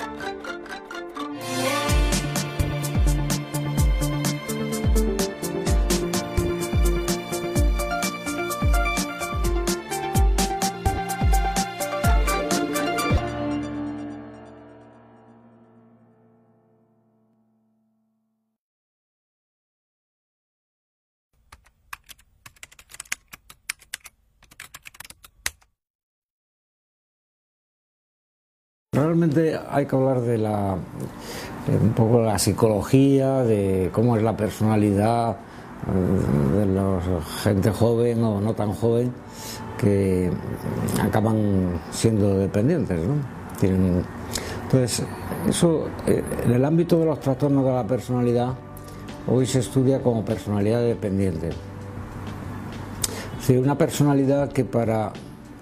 Realmente hay que hablar de un poco la psicología, de cómo es la personalidad de la gente joven o no tan joven que acaban siendo dependientes, ¿no? Entonces, eso en el ámbito de los trastornos de la personalidad hoy se estudia como personalidad dependiente. Es decir, una personalidad que para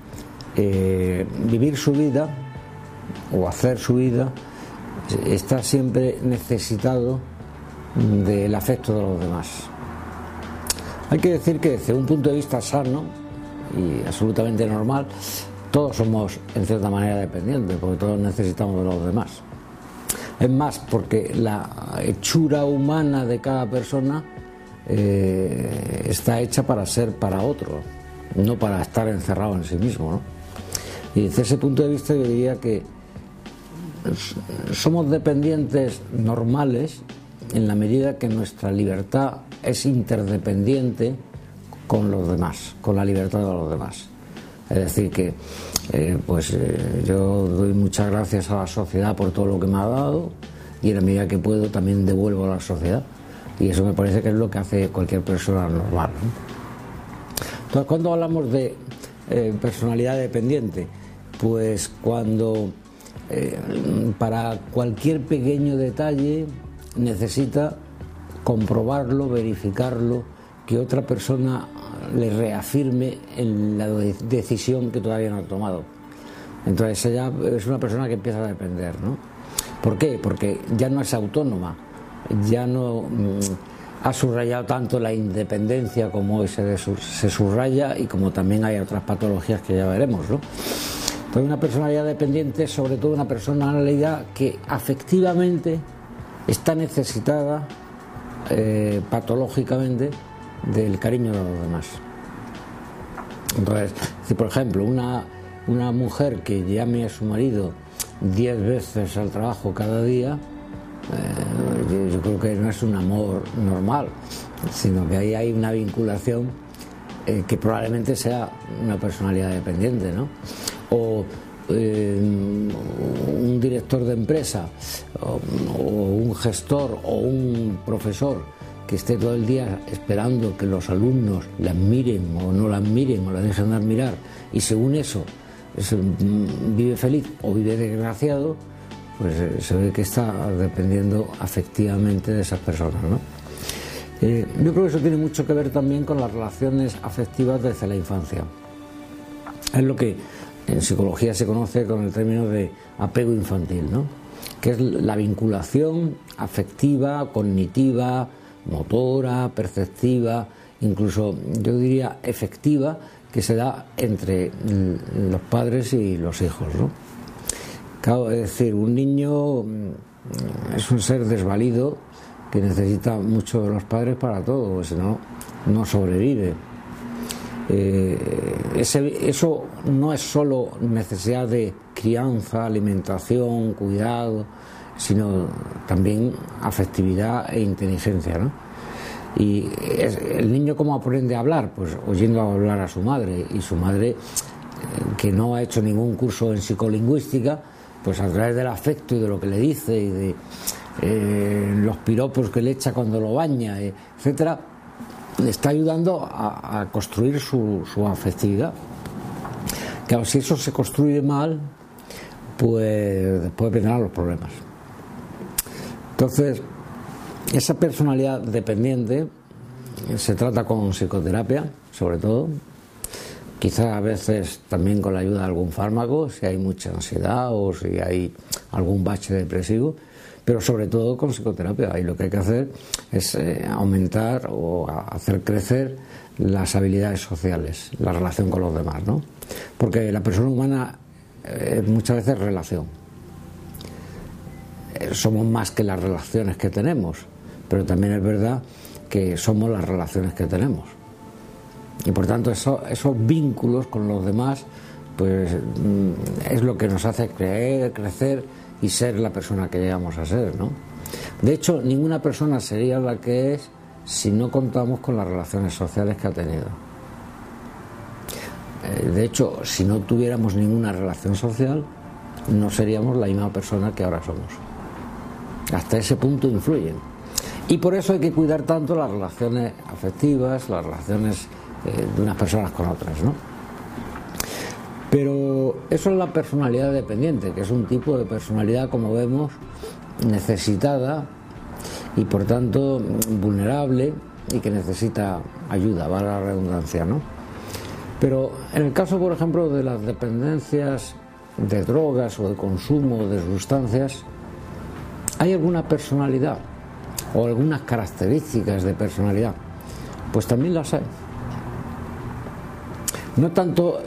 vivir su vida o hacer su vida está siempre necesitado del afecto de los demás. Hay que decir que desde un punto de vista sano y absolutamente normal, todos somos en cierta manera dependientes, porque todos necesitamos de los demás. Es más, porque la hechura humana de cada persona está hecha para ser para otro, no para estar encerrado en sí mismo, ¿no? Y desde ese punto de vista yo diría que somos dependientes normales en la medida que nuestra libertad es interdependiente con los demás, con la libertad de los demás. Es decir que yo doy muchas gracias a la sociedad por todo lo que me ha dado y en la medida que puedo también devuelvo a la sociedad, y eso me parece que es lo que hace cualquier persona normal, ¿no? Entonces, cuando hablamos de personalidad dependiente, pues cuando para cualquier pequeño detalle necesita comprobarlo, verificarlo, que otra persona le reafirme en la decisión que todavía no ha tomado. Entonces ella es una persona que empieza a depender, ¿no? ¿Por qué? Porque ya no es autónoma, ya no ha subrayado tanto la independencia como hoy se subraya, y como también hay otras patologías que ya veremos, ¿no? Entonces, una personalidad dependiente es sobre todo una personalidad que afectivamente está necesitada patológicamente del cariño de los demás. Entonces, si por ejemplo una mujer que llame a su marido 10 veces al trabajo cada día, yo creo que no es un amor normal, sino que ahí hay una vinculación que probablemente sea una personalidad dependiente, ¿no? O un director de empresa o un gestor o un profesor que esté todo el día esperando que los alumnos la admiren o no la admiren o la dejen de admirar, y según eso vive feliz o vive desgraciado, pues se ve que está dependiendo afectivamente de esas personas, ¿no? Yo creo que eso tiene mucho que ver también con las relaciones afectivas desde la infancia. Es lo que en psicología se conoce con el término de apego infantil, ¿no? Que es la vinculación afectiva, cognitiva, motora, perceptiva, incluso yo diría efectiva, que se da entre los padres y los hijos, ¿no? Claro, es decir, un niño es un ser desvalido que necesita mucho de los padres para todo, porque si no, no sobrevive. Eso no es solo necesidad de crianza, alimentación, cuidado, sino también afectividad e inteligencia, ¿no? Y el niño, ¿cómo aprende a hablar? Pues oyendo hablar a su madre, y su madre, que no ha hecho ningún curso en psicolingüística, pues a través del afecto y de lo que le dice y de los piropos que le echa cuando lo baña, etcétera, le está ayudando a construir su afectividad. Claro, si eso se construye mal, pues después vendrán los problemas. Entonces, esa personalidad dependiente se trata con psicoterapia, sobre todo, quizás a veces también con la ayuda de algún fármaco, si hay mucha ansiedad o si hay algún bache depresivo, pero sobre todo con psicoterapia. Y lo que hay que hacer es aumentar o hacer crecer las habilidades sociales, la relación con los demás, ¿no? Porque la persona humana muchas veces es relación. somos más que las relaciones que tenemos, pero también es verdad que somos las relaciones que tenemos. Y por tanto esos vínculos con los demás pues es lo que nos hace crecer y ser la persona que llegamos a ser, ¿no? De hecho, ninguna persona sería la que es si no contamos con las relaciones sociales que ha tenido. De hecho, si no tuviéramos ninguna relación social, no seríamos la misma persona que ahora somos. Hasta ese punto influyen. Y por eso hay que cuidar tanto las relaciones afectivas, las relaciones de unas personas con otras, ¿no? Pero eso es la personalidad dependiente, que es un tipo de personalidad, como vemos, necesitada y por tanto vulnerable y que necesita ayuda, vale la redundancia, ¿no? Pero en el caso, por ejemplo, de las dependencias de drogas o de consumo de sustancias, ¿hay alguna personalidad o algunas características de personalidad? Pues también las hay. No tanto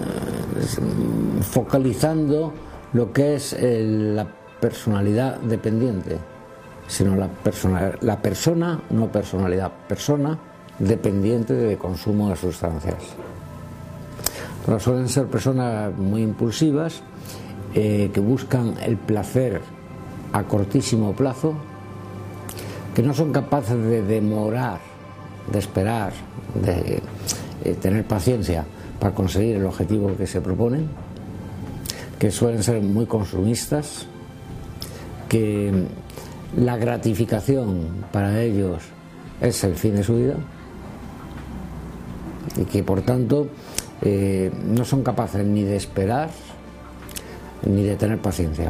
focalizando lo que es la personalidad dependiente, sino la persona, no personalidad, persona dependiente de consumo de sustancias. Pero suelen ser personas muy impulsivas, que buscan el placer a cortísimo plazo, que no son capaces de demorar, de esperar, de tener paciencia para conseguir el objetivo que se proponen, que suelen ser muy consumistas, que la gratificación para ellos es el fin de su vida y que por tanto no son capaces ni de esperar ni de tener paciencia.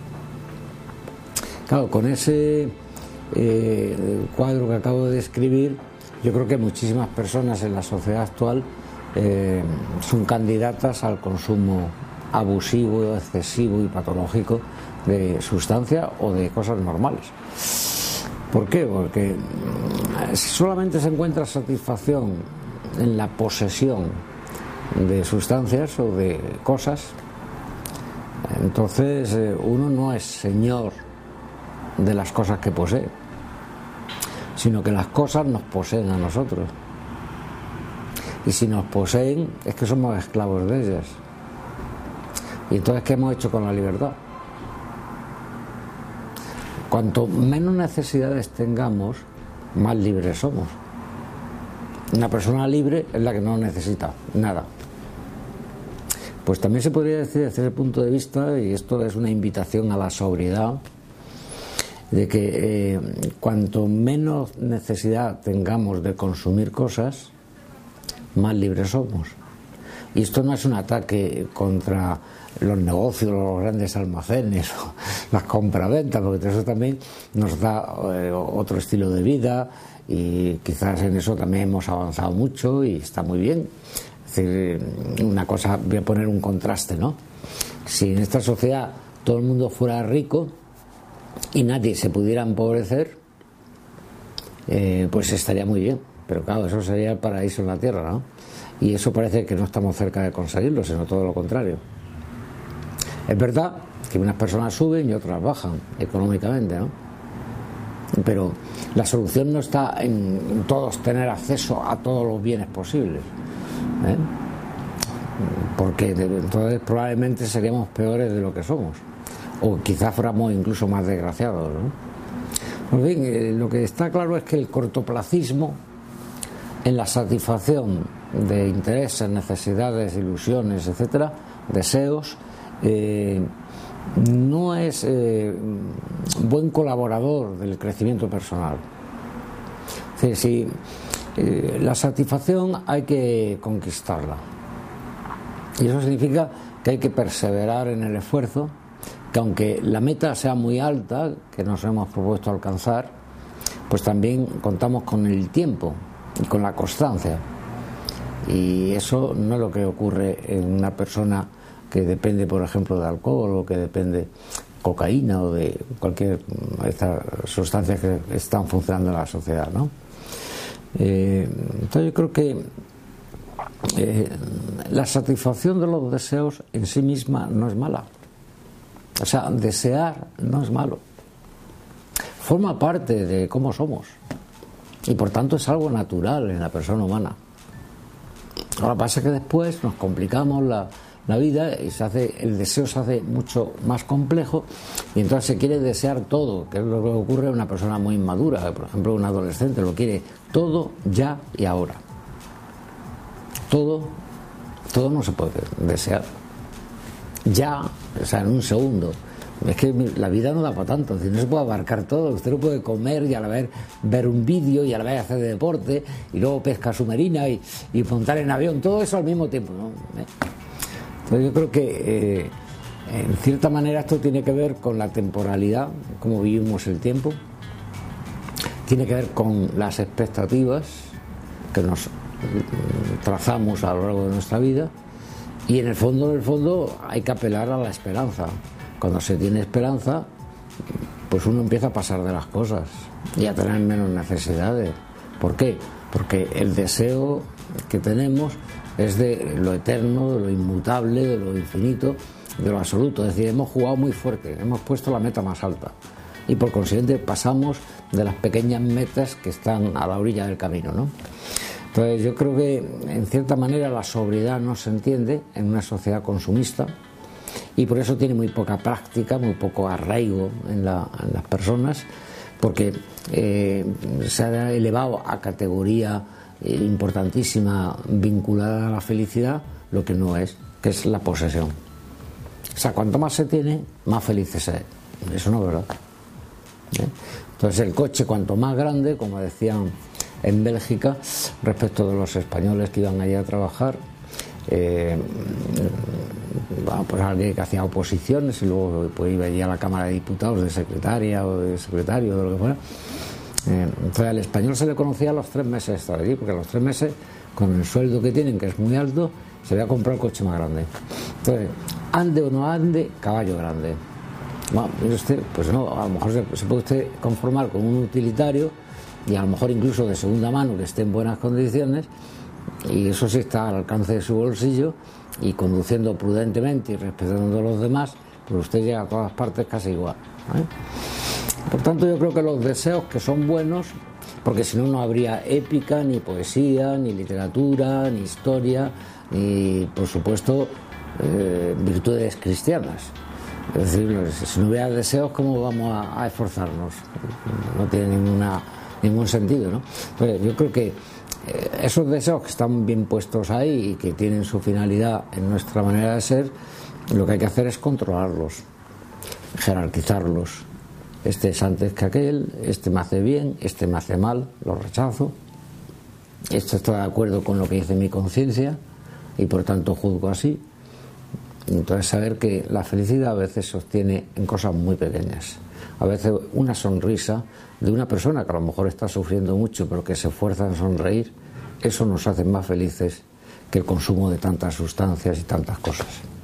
Claro, con ese cuadro que acabo de describir, yo creo que muchísimas personas en la sociedad actual son candidatas al consumo abusivo, excesivo y patológico de sustancias o de cosas normales. ¿Por qué? Porque si solamente se encuentra satisfacción en la posesión de sustancias o de cosas, entonces uno no es señor de las cosas que posee, sino que las cosas nos poseen a nosotros. Y si nos poseen es que somos esclavos de ellas. Y entonces, ¿qué hemos hecho con la libertad? Cuanto menos necesidades tengamos, más libres somos. Una persona libre es la que no necesita nada. Pues también se podría decir desde ese punto de vista, y esto es una invitación a la sobriedad, de que cuanto menos necesidad tengamos de consumir cosas, más libres somos. Y esto no es un ataque contra los negocios, los grandes almacenes, las compraventas, porque eso también nos da otro estilo de vida y quizás en eso también hemos avanzado mucho y está muy bien. Es decir, una cosa, voy a poner un contraste, ¿no? Si en esta sociedad todo el mundo fuera rico y nadie se pudiera empobrecer, pues estaría muy bien. Pero claro, eso sería el paraíso en la tierra, ¿no? Y eso parece que no estamos cerca de conseguirlo, sino todo lo contrario. Es verdad que unas personas suben y otras bajan económicamente, ¿no? Pero la solución no está en todos tener acceso a todos los bienes posibles, ¿eh? Porque entonces probablemente seríamos peores de lo que somos, o quizás fuéramos incluso más desgraciados, ¿no? En fin, lo que está claro es que el cortoplacismo en la satisfacción de intereses, necesidades, ilusiones, etcétera, deseos, no es buen colaborador del crecimiento personal. Es decir, la satisfacción hay que conquistarla, y eso significa que hay que perseverar en el esfuerzo, que aunque la meta sea muy alta, que nos hemos propuesto alcanzar, pues también contamos con el tiempo y con la constancia, y eso no es lo que ocurre en una persona que depende, por ejemplo, de alcohol, o que depende de cocaína o de cualquier de estas sustancias que están funcionando en la sociedad, ¿no? Entonces yo creo que la satisfacción de los deseos en sí misma no es mala. O sea, desear no es malo. forma parte de cómo somos y por tanto es algo natural en la persona humana. Ahora pasa que después nos complicamos la vida y el deseo se hace mucho más complejo y entonces se quiere desear todo, que es lo que ocurre a una persona muy inmadura, por ejemplo un adolescente lo quiere todo ya y ahora. Todo no se puede desear ya, o sea, en un segundo. Es que la vida no da para tanto, es decir, no se puede abarcar todo. Usted no puede comer y a la vez ver un vídeo y a la vez hacer deporte y luego pesca submarina y montar en avión, todo eso al mismo tiempo, ¿no? Entonces yo creo que en cierta manera esto tiene que ver con la temporalidad, cómo vivimos el tiempo, tiene que ver con las expectativas que nos trazamos a lo largo de nuestra vida y en el fondo hay que apelar a la esperanza. Cuando se tiene esperanza, pues uno empieza a pasar de las cosas y a tener menos necesidades. ¿Por qué? Porque el deseo que tenemos es de lo eterno, de lo inmutable, de lo infinito, de lo absoluto. Es decir, hemos jugado muy fuerte, hemos puesto la meta más alta y por consiguiente pasamos de las pequeñas metas que están a la orilla del camino, ¿no? Entonces yo creo que en cierta manera la sobriedad no se entiende en una sociedad consumista y por eso tiene muy poca práctica, muy poco arraigo en las personas, porque se ha elevado a categoría importantísima vinculada a la felicidad lo que no es, que es la posesión. O sea, cuanto más se tiene, más feliz se es. Eso no es verdad. Entonces el coche cuanto más grande, como decían en Bélgica respecto de los españoles que iban allí a trabajar, pues alguien que hacía oposiciones y luego pues iba allí a la Cámara de Diputados de secretaria o de secretario de lo que fuera. Entonces al español se le conocía a los 3 meses de estar allí, porque a los 3 meses con el sueldo que tienen, que es muy alto, se le ha comprado el coche más grande. Entonces, ande o no ande, caballo grande. Bueno, mire usted, pues no, a lo mejor se puede usted conformar con un utilitario y a lo mejor incluso de segunda mano que esté en buenas condiciones, y eso sí está al alcance de su bolsillo, y conduciendo prudentemente y respetando a los demás, pues usted llega a todas partes casi igual, ¿eh? Por tanto, yo creo que los deseos que son buenos, porque si no, no habría épica, ni poesía, ni literatura, ni historia, ni, por supuesto, virtudes cristianas. Es decir, si no hubiera deseos, ¿cómo vamos a esforzarnos? No tiene ningún sentido, ¿no? Entonces, yo creo que esos deseos que están bien puestos ahí y que tienen su finalidad en nuestra manera de ser, lo que hay que hacer es controlarlos, jerarquizarlos. Este es antes que aquel, este me hace bien, este me hace mal, lo rechazo. Esto está de acuerdo con lo que dice mi conciencia y por tanto juzgo así. Entonces saber que la felicidad a veces se obtiene en cosas muy pequeñas. A veces una sonrisa de una persona que a lo mejor está sufriendo mucho pero que se esfuerza en sonreír, eso nos hace más felices que el consumo de tantas sustancias y tantas cosas.